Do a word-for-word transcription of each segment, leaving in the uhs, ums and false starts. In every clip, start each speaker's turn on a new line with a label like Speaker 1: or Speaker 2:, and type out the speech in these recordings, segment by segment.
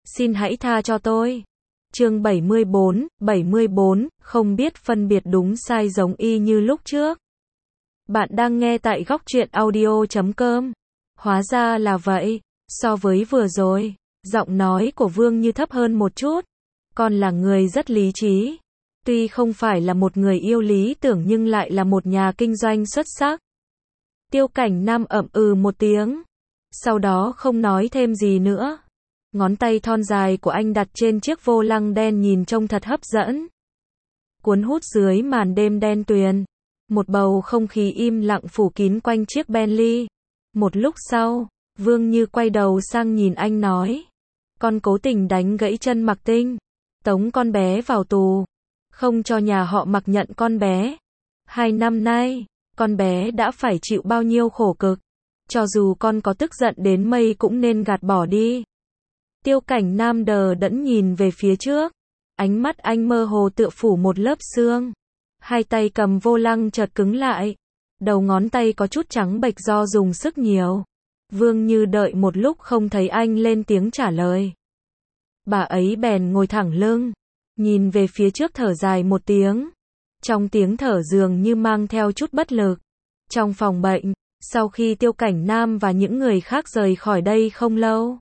Speaker 1: Xin hãy tha cho tôi. Chương bảy mươi bốn, bảy mươi bốn, không biết phân biệt đúng sai giống y như lúc trước. Bạn đang nghe tại góc truyện audio chấm com. Hóa ra là vậy. So với vừa rồi, giọng nói của Vương Như thấp hơn một chút. Con là người rất lý trí. Tuy không phải là một người yêu lý tưởng nhưng lại là một nhà kinh doanh xuất sắc. Tiêu Cảnh Nam ậm ừ một tiếng. Sau đó không nói thêm gì nữa. Ngón tay thon dài của anh đặt trên chiếc vô lăng đen nhìn trông thật hấp dẫn. Cuốn hút dưới màn đêm đen tuyền. Một bầu không khí im lặng phủ kín quanh chiếc Bentley. Một lúc sau, Vương Như quay đầu sang nhìn anh nói. Con cố tình đánh gãy chân Mạc Tinh. Tống con bé vào tù. Không cho nhà họ Mạc nhận con bé. Hai năm nay, con bé đã phải chịu bao nhiêu khổ cực. Cho dù con có tức giận đến mây cũng nên gạt bỏ đi. Tiêu Cảnh Nam đờ đẫn nhìn về phía trước. Ánh mắt anh mơ hồ tựa phủ một lớp sương. Hai tay cầm vô lăng chợt cứng lại. Đầu ngón tay có chút trắng bệch do dùng sức nhiều. Vương Như đợi một lúc không thấy anh lên tiếng trả lời. Bà ấy bèn ngồi thẳng lưng. Nhìn về phía trước thở dài một tiếng. Trong tiếng thở dường như mang theo chút bất lực. Trong phòng bệnh, sau khi Tiêu Cảnh Nam và những người khác rời khỏi đây không lâu,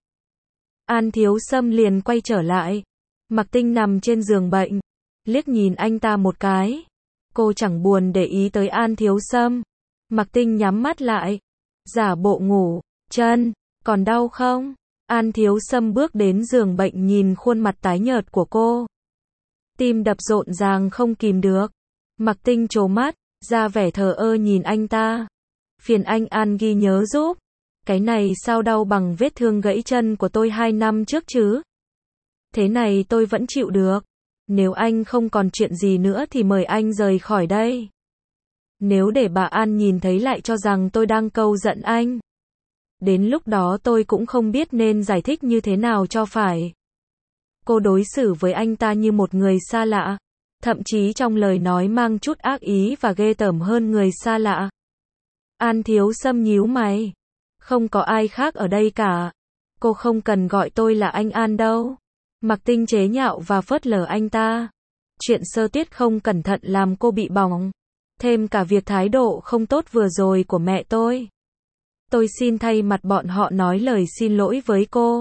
Speaker 1: An Thiếu Sâm liền quay trở lại. Mạc Tinh nằm trên giường bệnh. Liếc nhìn anh ta một cái. Cô chẳng buồn để ý tới An Thiếu Sâm. Mạc Tinh nhắm mắt lại. Giả bộ ngủ. Chân, còn đau không? An Thiếu Sâm bước đến giường bệnh nhìn khuôn mặt tái nhợt của cô. Tim đập rộn ràng không kìm được. Mạc Tinh trố mắt, ra vẻ thờ ơ nhìn anh ta. Phiền anh An ghi nhớ giúp. Cái này sao đau bằng vết thương gãy chân của tôi hai năm trước chứ? Thế này tôi vẫn chịu được. Nếu anh không còn chuyện gì nữa thì mời anh rời khỏi đây. Nếu để bà An nhìn thấy lại cho rằng tôi đang câu giận anh. Đến lúc đó tôi cũng không biết nên giải thích như thế nào cho phải. Cô đối xử với anh ta như một người xa lạ. Thậm chí trong lời nói mang chút ác ý và ghê tởm hơn người xa lạ. An Thiếu Sâm nhíu mày. Không có ai khác ở đây cả. Cô không cần gọi tôi là anh An đâu. Mạc Tinh chế nhạo và phớt lờ anh ta. Chuyện Sơ Tuyết không cẩn thận làm cô bị bỏng. Thêm cả việc thái độ không tốt vừa rồi của mẹ tôi. Tôi xin thay mặt bọn họ nói lời xin lỗi với cô.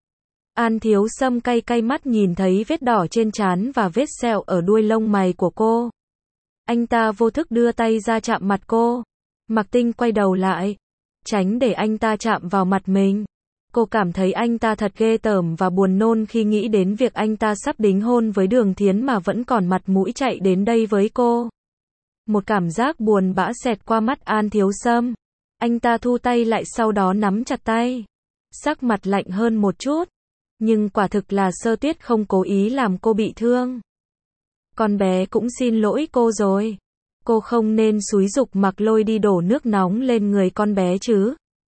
Speaker 1: An Thiếu Sâm cay cay mắt nhìn thấy vết đỏ trên trán và vết sẹo ở đuôi lông mày của cô. Anh ta vô thức đưa tay ra chạm mặt cô. Mạc Tinh quay đầu lại. Tránh để anh ta chạm vào mặt mình. Cô cảm thấy anh ta thật ghê tởm và buồn nôn khi nghĩ đến việc anh ta sắp đính hôn với Đường Thiến mà vẫn còn mặt mũi chạy đến đây với cô. Một cảm giác buồn bã xẹt qua mắt An Thiếu Sâm. Anh ta thu tay lại sau đó nắm chặt tay. Sắc mặt lạnh hơn một chút. Nhưng quả thực là Sơ Tuyết không cố ý làm cô bị thương. Con bé cũng xin lỗi cô rồi. Cô không nên xúi giục Mạc Lôi đi đổ nước nóng lên người con bé chứ.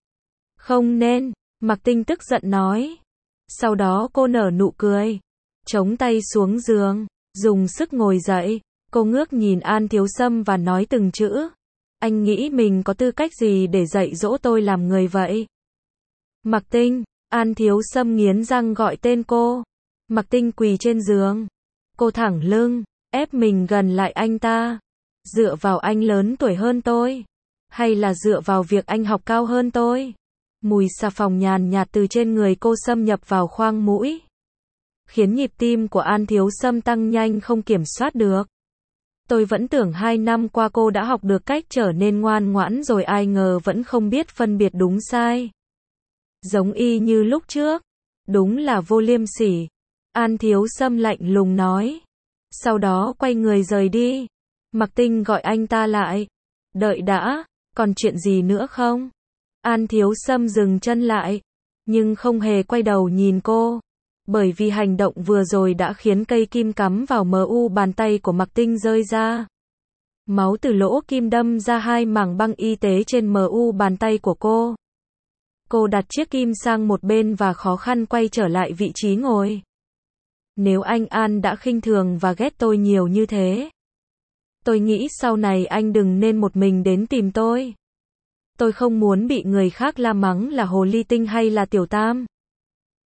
Speaker 1: Không nên, Mạc Tinh tức giận nói. Sau đó cô nở nụ cười. Chống tay xuống giường, dùng sức ngồi dậy. Cô ngước nhìn An Thiếu Sâm và nói từng chữ. Anh nghĩ mình có tư cách gì để dạy dỗ tôi làm người vậy? Mạc Tinh, An Thiếu Sâm nghiến răng gọi tên cô. Mạc Tinh quỳ trên giường. Cô thẳng lưng, ép mình gần lại anh ta. Dựa vào anh lớn tuổi hơn tôi? Hay là dựa vào việc anh học cao hơn tôi? Mùi xà phòng nhàn nhạt từ trên người cô xâm nhập vào khoang mũi. Khiến nhịp tim của An Thiếu Sâm tăng nhanh không kiểm soát được. Tôi vẫn tưởng hai năm qua cô đã học được cách trở nên ngoan ngoãn rồi ai ngờ vẫn không biết phân biệt đúng sai. Giống y như lúc trước. Đúng là vô liêm sỉ. An Thiếu Sâm lạnh lùng nói. Sau đó quay người rời đi. Mạc Tinh gọi anh ta lại. Đợi đã, còn chuyện gì nữa không? An Thiếu Sâm dừng chân lại. Nhưng không hề quay đầu nhìn cô. Bởi vì hành động vừa rồi đã khiến cây kim cắm vào mờ u bàn tay của Mạc Tinh rơi ra. Máu từ lỗ kim đâm ra hai mảng băng y tế trên mờ u bàn tay của cô. Cô đặt chiếc kim sang một bên và khó khăn quay trở lại vị trí ngồi. Nếu anh An đã khinh thường và ghét tôi nhiều như thế, tôi nghĩ sau này anh đừng nên một mình đến tìm tôi. Tôi không muốn bị người khác la mắng là hồ ly tinh hay là tiểu tam.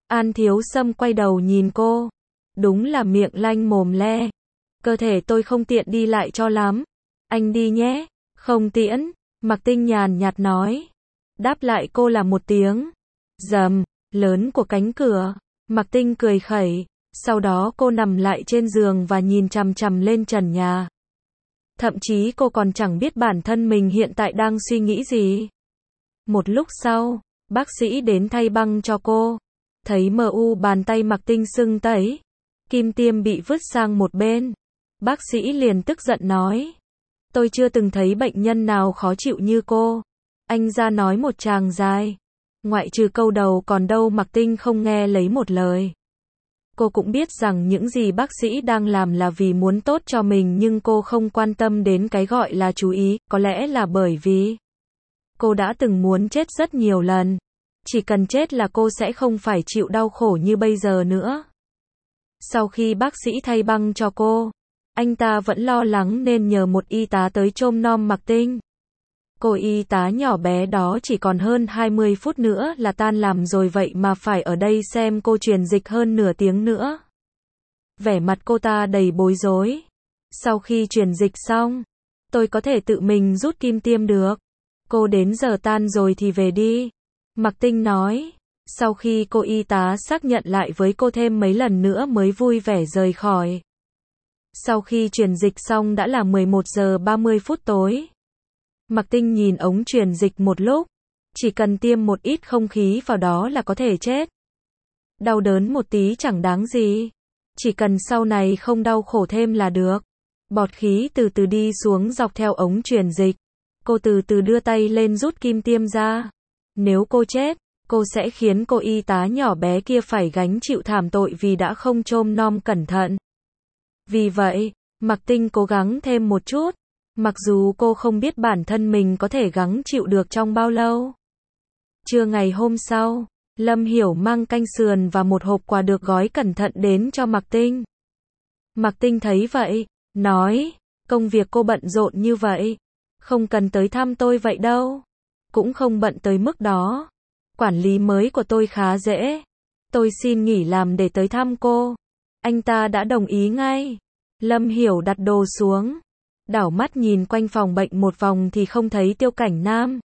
Speaker 1: An Thiếu Sâm quay đầu nhìn cô. Đúng là miệng lanh mồm le. Cơ thể tôi không tiện đi lại cho lắm. Anh đi nhé. Không tiễn. Mạc Tinh nhàn nhạt nói. Đáp lại cô là một tiếng rầm lớn của cánh cửa. Mạc Tinh cười khẩy. Sau đó cô nằm lại trên giường và nhìn chằm chằm lên trần nhà. Thậm chí cô còn chẳng biết bản thân mình hiện tại đang suy nghĩ gì. Một lúc sau, bác sĩ đến thay băng cho cô. Thấy mờ u bàn tay Mạc Tinh sưng tấy. Kim tiêm bị vứt sang một bên. Bác sĩ liền tức giận nói. Tôi chưa từng thấy bệnh nhân nào khó chịu như cô. Anh ra nói một tràng dài. Ngoại trừ câu đầu còn đâu Mạc Tinh không nghe lấy một lời. Cô cũng biết rằng những gì bác sĩ đang làm là vì muốn tốt cho mình nhưng cô không quan tâm đến cái gọi là chú ý, có lẽ là bởi vì cô đã từng muốn chết rất nhiều lần. Chỉ cần chết là cô sẽ không phải chịu đau khổ như bây giờ nữa. Sau khi bác sĩ thay băng cho cô, anh ta vẫn lo lắng nên nhờ một y tá tới trông nom Mạc Tinh. Cô y tá nhỏ bé đó chỉ còn hơn hai mươi phút nữa là tan làm rồi vậy mà phải ở đây xem cô truyền dịch hơn nửa tiếng nữa. Vẻ mặt cô ta đầy bối rối. Sau khi truyền dịch xong, tôi có thể tự mình rút kim tiêm được. Cô đến giờ tan rồi thì về đi. Mạc Tinh nói. Sau khi cô y tá xác nhận lại với cô thêm mấy lần nữa mới vui vẻ rời khỏi. Sau khi truyền dịch xong đã là mười một giờ ba mươi phút tối. Mạc Tinh nhìn ống truyền dịch một lúc. Chỉ cần tiêm một ít không khí vào đó là có thể chết. Đau đớn một tí chẳng đáng gì. Chỉ cần sau này không đau khổ thêm là được. Bọt khí từ từ đi xuống dọc theo ống truyền dịch. Cô từ từ đưa tay lên rút kim tiêm ra. Nếu cô chết, cô sẽ khiến cô y tá nhỏ bé kia phải gánh chịu thảm tội vì đã không trông nom cẩn thận. Vì vậy, Mạc Tinh cố gắng thêm một chút. Mặc dù cô không biết bản thân mình có thể gắng chịu được trong bao lâu. Trưa ngày hôm sau, Lâm Hiểu mang canh sườn và một hộp quà được gói cẩn thận đến cho Mạc Tinh. Mạc Tinh thấy vậy, nói, công việc cô bận rộn như vậy, không cần tới thăm tôi vậy đâu. Cũng không bận tới mức đó. Quản lý mới của tôi khá dễ. Tôi xin nghỉ làm để tới thăm cô. Anh ta đã đồng ý ngay. Lâm Hiểu đặt đồ xuống. Đảo mắt nhìn quanh phòng bệnh một vòng thì không thấy Tiêu Cảnh Nam,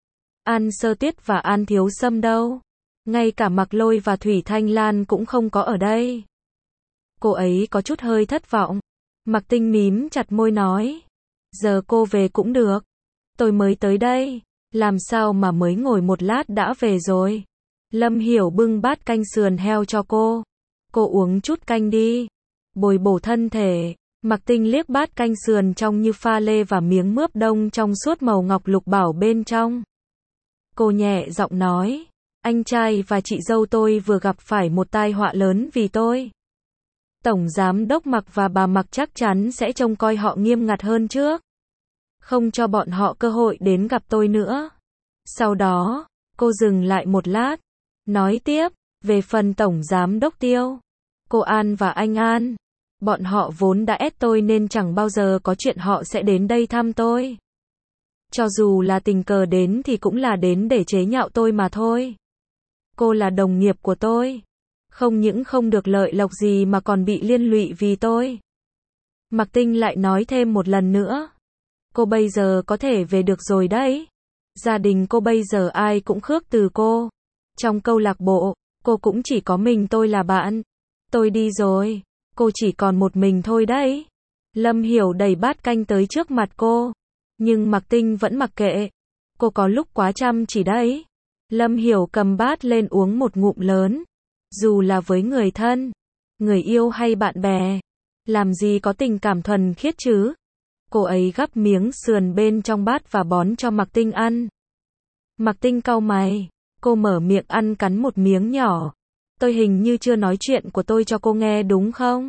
Speaker 1: An Sơ Tuyết và An Thiếu Sâm đâu. Ngay cả Mạc Lôi và Thủy Thanh Lan cũng không có ở đây. Cô ấy có chút hơi thất vọng. Mạc Tinh mím chặt môi nói. Giờ cô về cũng được. Tôi mới tới đây. Làm sao mà mới ngồi một lát đã về rồi. Lâm Hiểu bưng bát canh sườn heo cho cô. Cô uống chút canh đi. Bồi bổ thân thể. Mạc Tinh liếc bát canh sườn trong như pha lê và miếng mướp đông trong suốt màu ngọc lục bảo bên trong. Cô nhẹ giọng nói. Anh trai và chị dâu tôi vừa gặp phải một tai họa lớn vì tôi. Tổng giám đốc Mạc và bà Mạc chắc chắn sẽ trông coi họ nghiêm ngặt hơn trước. Không cho bọn họ cơ hội đến gặp tôi nữa. Sau đó, cô dừng lại một lát. Nói tiếp, về phần tổng giám đốc Tiêu. Cô An và anh An. Bọn họ vốn đã ép tôi nên chẳng bao giờ có chuyện họ sẽ đến đây thăm tôi. Cho dù là tình cờ đến thì cũng là đến để chế nhạo tôi mà thôi. Cô là đồng nghiệp của tôi. Không những không được lợi lộc gì mà còn bị liên lụy vì tôi. Mạc Tinh lại nói thêm một lần nữa. Cô bây giờ có thể về được rồi đấy. Gia đình cô bây giờ ai cũng khước từ cô. Trong câu lạc bộ, cô cũng chỉ có mình tôi là bạn. Tôi đi rồi. Cô chỉ còn một mình thôi đấy. Lâm Hiểu đẩy bát canh tới trước mặt cô. Nhưng Mạc Tinh vẫn mặc kệ. Cô có lúc quá chăm chỉ đấy. Lâm Hiểu cầm bát lên uống một ngụm lớn. Dù là với người thân, người yêu hay bạn bè, làm gì có tình cảm thuần khiết chứ. Cô ấy gắp miếng sườn bên trong bát và bón cho Mạc Tinh ăn. Mạc Tinh cau mày. Cô mở miệng ăn cắn một miếng nhỏ. Tôi hình như chưa nói chuyện của tôi cho cô nghe đúng không?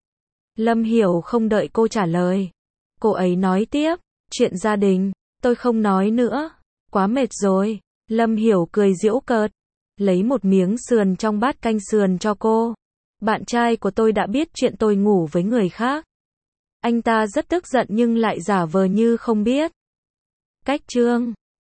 Speaker 1: Lâm Hiểu không đợi cô trả lời. Cô ấy nói tiếp. Chuyện gia đình, tôi không nói nữa. Quá mệt rồi. Lâm Hiểu cười giễu cợt. Lấy một miếng sườn trong bát canh sườn cho cô. Bạn trai của tôi đã biết chuyện tôi ngủ với người khác. Anh ta rất tức giận nhưng lại giả vờ như không biết. Cách chương